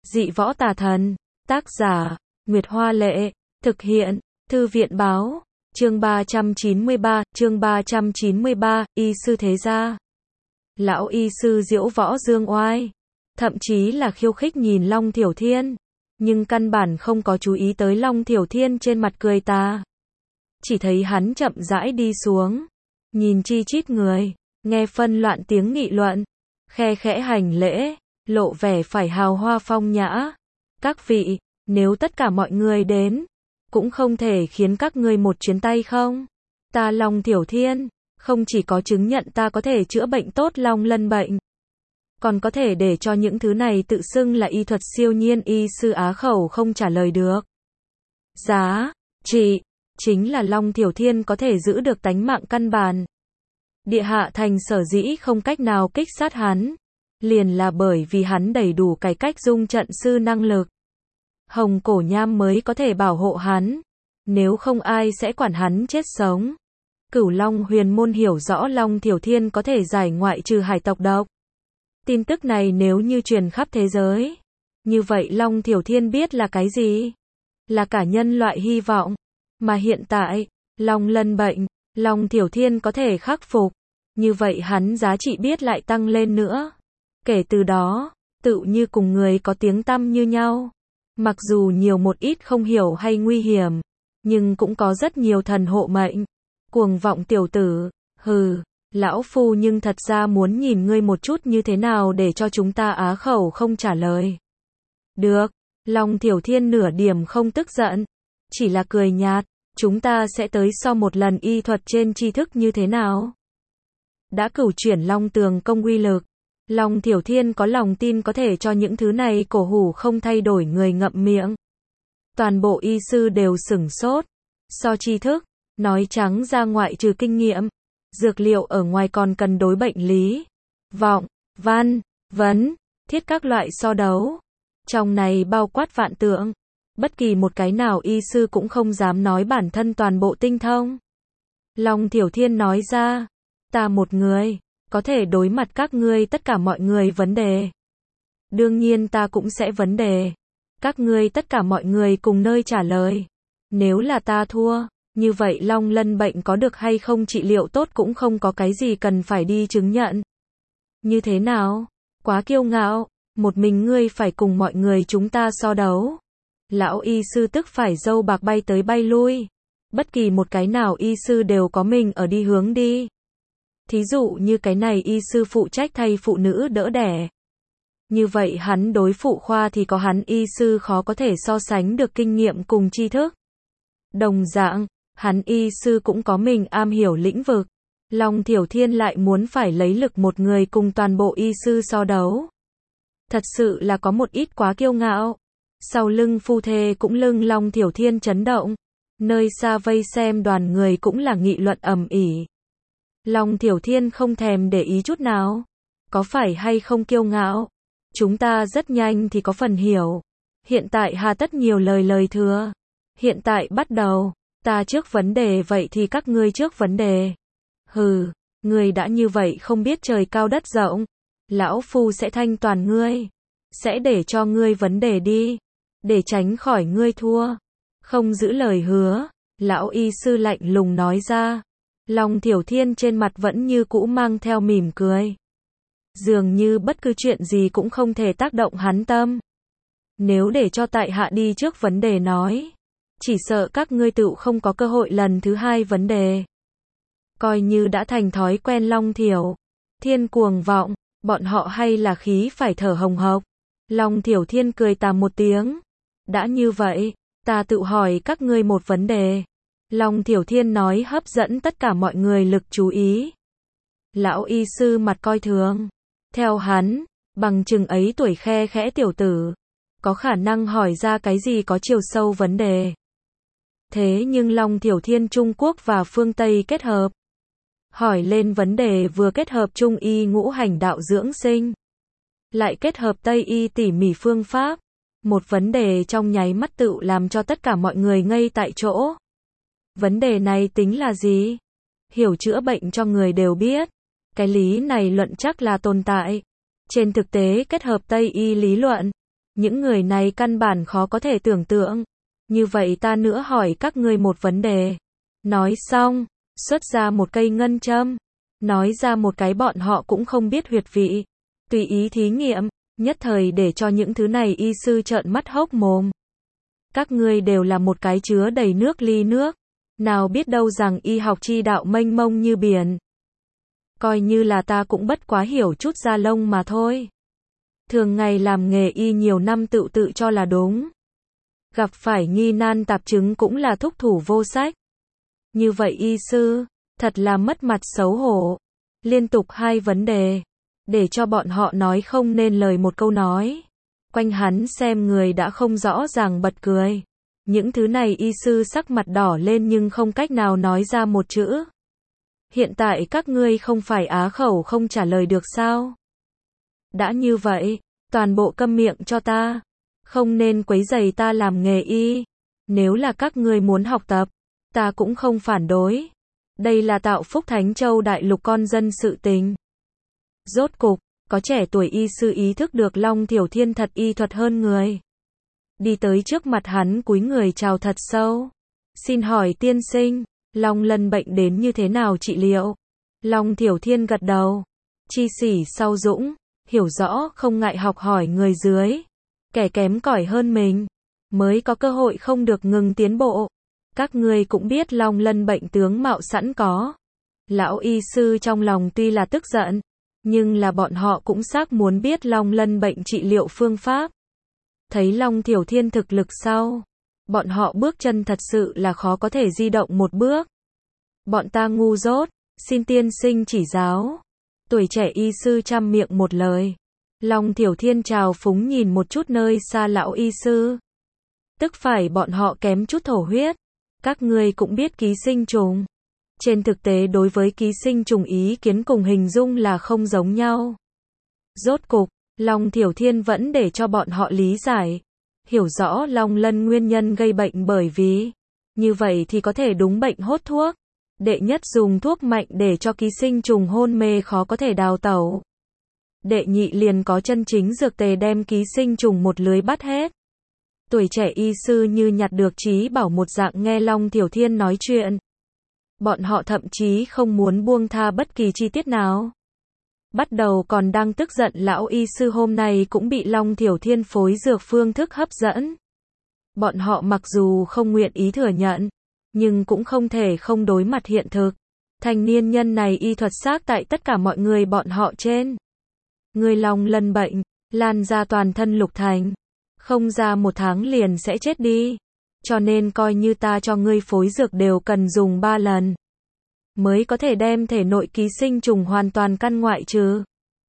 Dị võ tà thần. Tác giả, Nguyệt Hoa Lệ. Thực hiện, Thư viện Báo. Chương 393, y sư thế gia. Lão y sư diễu võ dương oai. Thậm chí là khiêu khích nhìn Long Thiểu Thiên. Nhưng căn bản không có chú ý tới Long Thiểu Thiên trên mặt cười tà. Chỉ thấy hắn chậm rãi đi xuống. Nhìn chi chít người. Nghe phân loạn tiếng nghị luận. Khe khẽ hành lễ. Lộ vẻ phải hào hoa phong nhã. Các vị, nếu tất cả mọi người đến, cũng không thể khiến các ngươi một chuyến tay không? Ta Long Thiểu Thiên, không chỉ có chứng nhận ta có thể chữa bệnh tốt Long Lân bệnh, còn có thể để cho những thứ này tự xưng là y thuật siêu nhiên y sư á khẩu không trả lời được. Giá trị, chính là Long Thiểu Thiên có thể giữ được tánh mạng căn bản. Địa Hạ Thành sở dĩ không cách nào kích sát hắn, liền là bởi vì hắn đầy đủ cái cách dung trận sư năng lực. Hồng Cổ Nham mới có thể bảo hộ hắn, nếu không ai sẽ quản hắn chết sống. Cửu Long Huyền Môn hiểu rõ Long Thiểu Thiên có thể giải ngoại trừ hải tộc độc. Tin tức này nếu như truyền khắp thế giới, như vậy Long Thiểu Thiên biết là cái gì? Là cả nhân loại hy vọng. Mà hiện tại, Long Lân bệnh, Long Thiểu Thiên có thể khắc phục, như vậy hắn giá trị biết lại tăng lên nữa. Kể từ đó, tự như cùng người có tiếng tăm như nhau. Mặc dù nhiều một ít không hiểu hay nguy hiểm, nhưng cũng có rất nhiều thần hộ mệnh. Cuồng vọng tiểu tử, hừ, lão phu nhưng thật ra muốn nhìn ngươi một chút như thế nào để cho chúng ta á khẩu không trả lời. Được, Long Thiểu Thiên nửa điểm không tức giận, chỉ là cười nhạt, chúng ta sẽ tới so một lần y thuật trên tri thức như thế nào. Đã cửu chuyển Long Tường công uy lực, Long Thiểu Thiên có lòng tin có thể cho những thứ này cổ hủ không thay đổi người ngậm miệng. Toàn bộ y sư đều sửng sốt. So tri thức, nói trắng ra ngoại trừ kinh nghiệm, dược liệu ở ngoài còn cần đối bệnh lý, vọng, văn, vấn, thiết các loại so đấu. Trong này bao quát vạn tượng. Bất kỳ một cái nào y sư cũng không dám nói bản thân toàn bộ tinh thông. Long Thiểu Thiên nói ra, ta một người có thể đối mặt các ngươi tất cả mọi người vấn đề. Đương nhiên ta cũng sẽ vấn đề. Các ngươi tất cả mọi người cùng nơi trả lời. Nếu là ta thua, như vậy Long Lân bệnh có được hay không trị liệu tốt cũng không có cái gì cần phải đi chứng nhận. Như thế nào? Quá kiêu ngạo, một mình ngươi phải cùng mọi người chúng ta so đấu. Lão y sư tức phải râu bạc bay tới bay lui. Bất kỳ một cái nào y sư đều có mình ở đi hướng đi. Thí dụ như cái này y sư phụ trách thay phụ nữ đỡ đẻ. Như vậy hắn đối phụ khoa thì có hắn y sư khó có thể so sánh được kinh nghiệm cùng tri thức. Đồng dạng, hắn y sư cũng có mình am hiểu lĩnh vực. Long Thiểu Thiên lại muốn phải lấy lực một người cùng toàn bộ y sư so đấu. Thật sự là có một ít quá kiêu ngạo. Sau lưng phu thê cũng lưng Long Thiểu Thiên chấn động. Nơi xa vây xem đoàn người cũng là nghị luận ầm ĩ. Long Thiểu Thiên không thèm để ý chút nào. Có phải hay không kiêu ngạo? Chúng ta rất nhanh thì có phần hiểu. Hiện tại hà tất nhiều lời thừa. Hiện tại bắt đầu. Ta trước vấn đề vậy thì các ngươi trước vấn đề. Hừ, ngươi đã như vậy không biết trời cao đất rộng. Lão phu sẽ thanh toàn ngươi. Sẽ để cho ngươi vấn đề đi. Để tránh khỏi ngươi thua. Không giữ lời hứa. Lão y sư lạnh lùng nói ra. Long Thiểu Thiên trên mặt vẫn như cũ mang theo mỉm cười. Dường như bất cứ chuyện gì cũng không thể tác động hắn tâm. Nếu để cho tại hạ đi trước vấn đề nói, chỉ sợ các ngươi tựu không có cơ hội lần thứ hai vấn đề. Coi như đã thành thói quen Long Thiểu Thiên cuồng vọng, bọn họ hay là khí phải thở hồng hộc. Long Thiểu Thiên cười tà một tiếng. Đã như vậy, ta tự hỏi các ngươi một vấn đề. Long Thiểu Thiên nói hấp dẫn tất cả mọi người lực chú ý. Lão y sư mặt coi thường. Theo hắn, bằng chừng ấy tuổi khe khẽ tiểu tử, có khả năng hỏi ra cái gì có chiều sâu vấn đề. Thế nhưng Long Thiểu Thiên Trung Quốc và phương Tây kết hợp. Hỏi lên vấn đề vừa kết hợp Trung y ngũ hành đạo dưỡng sinh. Lại kết hợp Tây y tỉ mỉ phương pháp. Một vấn đề trong nháy mắt tựu làm cho tất cả mọi người ngây tại chỗ. Vấn đề này tính là gì? Hiểu chữa bệnh cho người đều biết. Cái lý này luận chắc là tồn tại. Trên thực tế kết hợp Tây y lý luận. Những người này căn bản khó có thể tưởng tượng. Như vậy ta nữa hỏi các ngươi một vấn đề. Nói xong, xuất ra một cây ngân châm. Nói ra một cái bọn họ cũng không biết huyệt vị. Tùy ý thí nghiệm, nhất thời để cho những thứ này y sư trợn mắt hốc mồm. Các ngươi đều là một cái chứa đầy nước ly nước. Nào biết đâu rằng y học chi đạo mênh mông như biển. Coi như là ta cũng bất quá hiểu chút da lông mà thôi. Thường ngày làm nghề y nhiều năm tự cho là đúng. Gặp phải nghi nan tạp chứng cũng là thúc thủ vô sách. Như vậy y sư, thật là mất mặt xấu hổ. Liên tục 2 vấn đề, để cho bọn họ nói không nên lời một câu nói. Quanh hắn xem người đã không rõ ràng bật cười. Những thứ này y sư sắc mặt đỏ lên nhưng không cách nào nói ra một chữ. Hiện tại các ngươi không phải á khẩu không trả lời được sao? Đã như vậy, toàn bộ câm miệng cho ta. Không nên quấy rầy ta làm nghề y. Nếu là các ngươi muốn học tập, ta cũng không phản đối. Đây là tạo phúc Thánh Châu Đại Lục con dân sự tình. Rốt cục, có trẻ tuổi y sư ý thức được Long Thiểu Thiên thật y thuật hơn người. Đi tới trước mặt hắn cúi người chào thật sâu. Xin hỏi tiên sinh, Long Lân bệnh đến như thế nào trị liệu? Long Thiểu Thiên gật đầu. Chi sỉ sau dũng, hiểu rõ không ngại học hỏi người dưới. Kẻ kém cỏi hơn mình, mới có cơ hội không được ngừng tiến bộ. Các ngươi cũng biết Long Lân bệnh tướng mạo sẵn có. Lão y sư trong lòng tuy là tức giận, nhưng là bọn họ cũng xác muốn biết Long Lân bệnh trị liệu phương pháp. Thấy Long Thiểu Thiên thực lực sau, bọn họ bước chân thật sự là khó có thể di động một bước. Bọn ta ngu dốt, xin tiên sinh chỉ giáo. Tuổi trẻ y sư trăm miệng một lời. Long Thiểu Thiên trào phúng nhìn một chút nơi xa lão y sư. Tức phải bọn họ kém chút thổ huyết. Các ngươi cũng biết ký sinh trùng. Trên thực tế đối với ký sinh trùng ý kiến cùng hình dung là không giống nhau. Rốt cục, Long Thiểu Thiên vẫn để cho bọn họ lý giải. Hiểu rõ Long Lân nguyên nhân gây bệnh bởi vì. Như vậy thì có thể đúng bệnh hốt thuốc. Đệ nhất dùng thuốc mạnh để cho ký sinh trùng hôn mê khó có thể đào tẩu. Đệ nhị liền có chân chính dược tề đem ký sinh trùng một lưới bắt hết. Tuổi trẻ y sư như nhặt được trí bảo một dạng nghe Long Thiểu Thiên nói chuyện. Bọn họ thậm chí không muốn buông tha bất kỳ chi tiết nào. Bắt đầu còn đang tức giận lão y sư hôm nay cũng bị Long Thiểu Thiên phối dược phương thức hấp dẫn. Bọn họ mặc dù không nguyện ý thừa nhận, nhưng cũng không thể không đối mặt hiện thực. Thanh niên nhân này y thuật xác tại tất cả mọi người bọn họ trên. Người Long Lân bệnh, lan ra toàn thân Lục Thành. Không ra 1 tháng liền sẽ chết đi. Cho nên coi như ta cho ngươi phối dược đều cần dùng 3 lần. Mới có thể đem thể nội ký sinh trùng hoàn toàn căn ngoại trừ.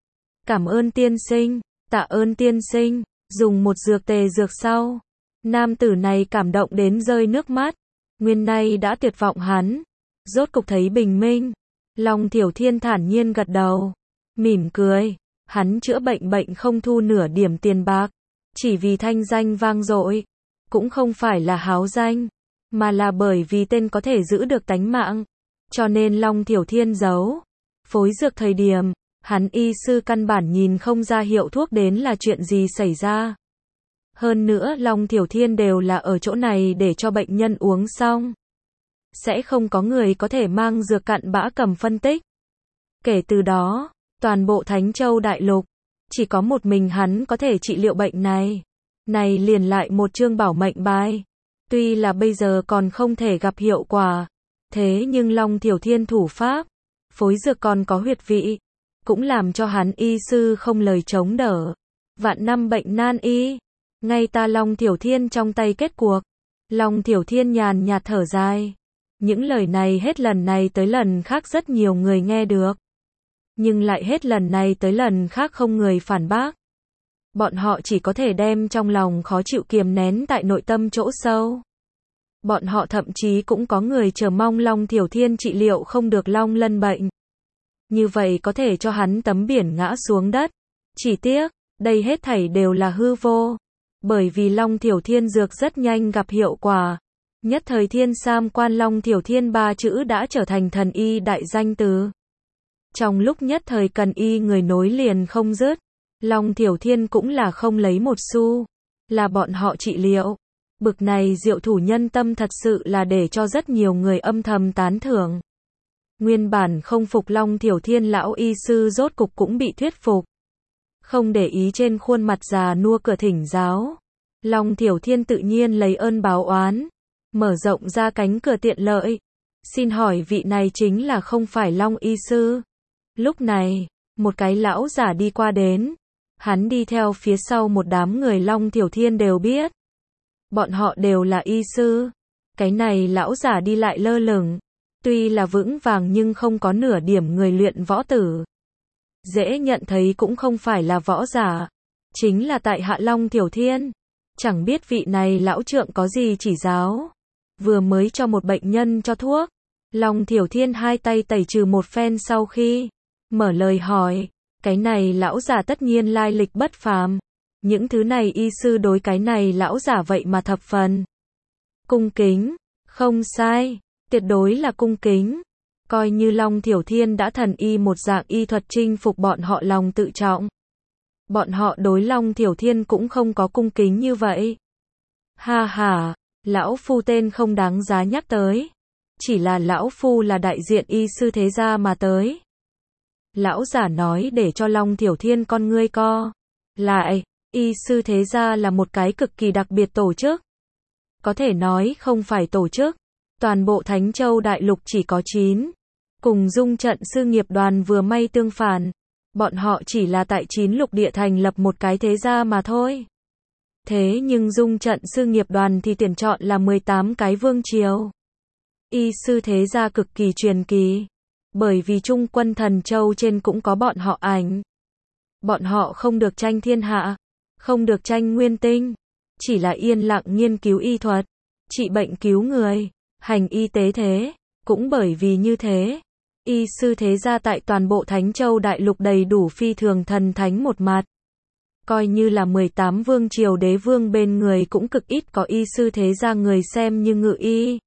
Cảm ơn tiên sinh, tạ ơn tiên sinh, dùng một dược tề dược sau. Nam tử này cảm động đến rơi nước mắt. Nguyên nay đã tuyệt vọng hắn. Rốt cục thấy bình minh. Long Thiểu Thiên thản nhiên gật đầu. Mỉm cười. Hắn chữa bệnh không thu nửa điểm tiền bạc. Chỉ vì thanh danh vang dội. Cũng không phải là háo danh. Mà là bởi vì tên có thể giữ được tánh mạng. Cho nên Long Thiểu Thiên giấu. Phối dược thời điểm. Hắn y sư căn bản nhìn không ra hiệu thuốc đến là chuyện gì xảy ra. Hơn nữa Long Thiểu Thiên đều là ở chỗ này để cho bệnh nhân uống xong. Sẽ không có người có thể mang dược cặn bã cầm phân tích. Kể từ đó, toàn bộ Thánh Châu Đại Lục, chỉ có một mình hắn có thể trị liệu bệnh này. Này liền lại một chương bảo mệnh bài. Tuy là bây giờ còn không thể gặp hiệu quả. Thế nhưng Long Thiểu Thiên thủ pháp, phối dược còn có huyệt vị. Cũng làm cho hắn y sư không lời chống đỡ. Vạn năm bệnh nan y. Ngay ta Long Thiểu Thiên trong tay kết cuộc. Long Thiểu Thiên nhàn nhạt thở dài. Những lời này hết lần này tới lần khác rất nhiều người nghe được. Nhưng lại hết lần này tới lần khác không người phản bác. Bọn họ chỉ có thể đem trong lòng khó chịu kiềm nén tại nội tâm chỗ sâu. Bọn họ thậm chí cũng có người chờ mong Long Thiểu Thiên trị liệu không được Long Lân bệnh. Như vậy có thể cho hắn tấm biển ngã xuống đất. Chỉ tiếc, đây hết thảy đều là hư vô. Bởi vì Long Thiểu Thiên dược rất nhanh gặp hiệu quả. Nhất thời Thiên Sam Quan Long Thiểu Thiên 3 chữ đã trở thành thần y đại danh từ. Trong lúc nhất thời cần y người nối liền không dứt. Long Thiểu Thiên cũng là không lấy một xu. là bọn họ trị liệu. Bực này diệu thủ nhân tâm thật sự là để cho rất nhiều người âm thầm tán thưởng. Nguyên bản không phục Long Thiểu Thiên lão y sư rốt cục cũng bị thuyết phục. Không để ý trên khuôn mặt già nua cửa thỉnh giáo. Long Thiểu Thiên tự nhiên lấy ơn báo oán. Mở rộng ra cánh cửa tiện lợi. Xin hỏi vị này chính là không phải Long y sư. Lúc này, một cái lão giả đi qua đến. Hắn đi theo phía sau một đám người Long Thiểu Thiên đều biết. Bọn họ đều là y sư. Cái này lão giả đi lại lơ lửng. Tuy là vững vàng nhưng không có nửa điểm người luyện võ tử. Dễ nhận thấy cũng không phải là võ giả. Chính là tại hạ Long Thiểu Thiên. Chẳng biết vị này lão trượng có gì chỉ giáo. Vừa mới cho một bệnh nhân cho thuốc. Long Thiểu Thiên hai tay tẩy trừ một phen sau khi mở lời hỏi. Cái này lão giả tất nhiên lai lịch bất phàm. Những thứ này y sư đối cái này lão giả vậy mà thập phần cung kính. Không sai, tuyệt đối là cung kính. Coi như Long Thiểu Thiên đã thần y một dạng y thuật chinh phục bọn họ lòng tự trọng. Bọn họ đối Long Thiểu Thiên cũng không có cung kính như vậy. Ha ha, lão phu tên không đáng giá nhắc tới. Chỉ là lão phu là đại diện y sư thế gia mà tới. Lão giả nói để cho Long Thiểu Thiên con ngươi co lại. Y sư thế gia là một cái cực kỳ đặc biệt tổ chức. Có thể nói không phải tổ chức. Toàn bộ Thánh Châu Đại Lục chỉ có 9. Cùng Dung Trận Sư Nghiệp Đoàn vừa may tương phản. Bọn họ chỉ là tại 9 lục địa thành lập một cái thế gia mà thôi. Thế nhưng Dung Trận Sư Nghiệp Đoàn thì tuyển chọn là 18 cái vương triều. Y sư thế gia cực kỳ truyền kỳ. Bởi vì Trung Quân Thần Châu trên cũng có bọn họ ảnh. Bọn họ không được tranh thiên hạ. Không được tranh nguyên tinh. Chỉ là yên lặng nghiên cứu y thuật. Trị bệnh cứu người. Hành y tế thế. Cũng bởi vì như thế. Y sư thế gia tại toàn bộ Thánh Châu Đại Lục đầy đủ phi thường thần thánh một mặt. Coi như là 18 vương triều đế vương bên người cũng cực ít có y sư thế gia người xem như ngự y.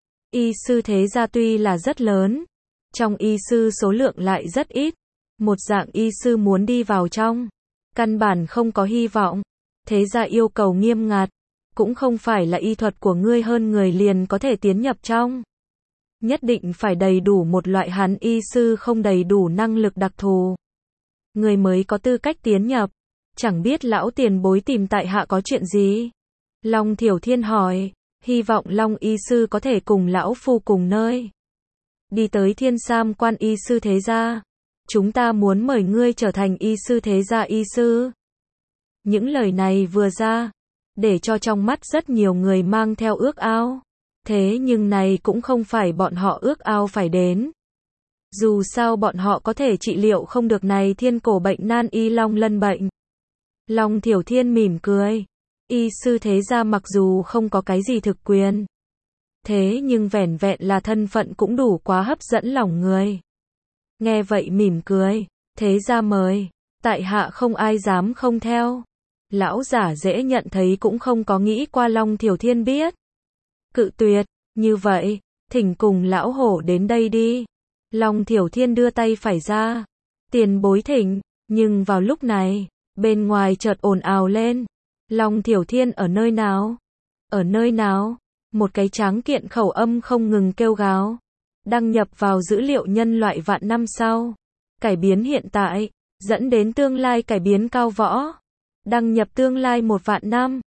Y sư thế gia tuy là rất lớn. Trong y sư số lượng lại rất ít. Một dạng y sư muốn đi vào trong. Căn bản không có hy vọng. Thế gia yêu cầu nghiêm ngặt. Cũng không phải là y thuật của ngươi hơn người liền có thể tiến nhập trong. Nhất định phải đầy đủ một loại hắn y sư không đầy đủ năng lực đặc thù. Người mới có tư cách tiến nhập. Chẳng biết lão tiền bối tìm tại hạ có chuyện gì? Long Thiểu Thiên hỏi. Hy vọng Long y sư có thể cùng lão phu cùng nơi. Đi tới Thiên Sam Quan y sư thế gia. Chúng ta muốn mời ngươi trở thành y sư thế gia y sư. Những lời này vừa ra. Để cho trong mắt rất nhiều người mang theo ước ao. Thế nhưng này cũng không phải bọn họ ước ao phải đến. Dù sao bọn họ có thể trị liệu không được này thiên cổ bệnh nan y long lân bệnh. Long Thiểu Thiên mỉm cười. Y sư thế gia mặc dù không có cái gì thực quyền. Thế nhưng vẻn vẹn là thân phận cũng đủ quá hấp dẫn lòng người. Nghe vậy mỉm cười. Thế gia mời. Tại hạ không ai dám không theo. Lão giả dễ nhận thấy cũng không có nghĩ qua Long Thiểu Thiên biết. Cự tuyệt. Như vậy. Thỉnh cùng lão hổ đến đây đi. Long Thiểu Thiên đưa tay phải ra. Tiền bối thỉnh. Nhưng vào lúc này. Bên ngoài chợt ồn ào lên. Long Thiểu Thiên ở nơi nào? Ở nơi nào? Một cái tráng kiện khẩu âm không ngừng kêu gào. Đăng nhập vào dữ liệu nhân loại vạn năm sau. Cải biến hiện tại. Dẫn đến tương lai cải biến cao võ. Đăng nhập tương lai 1 vạn năm.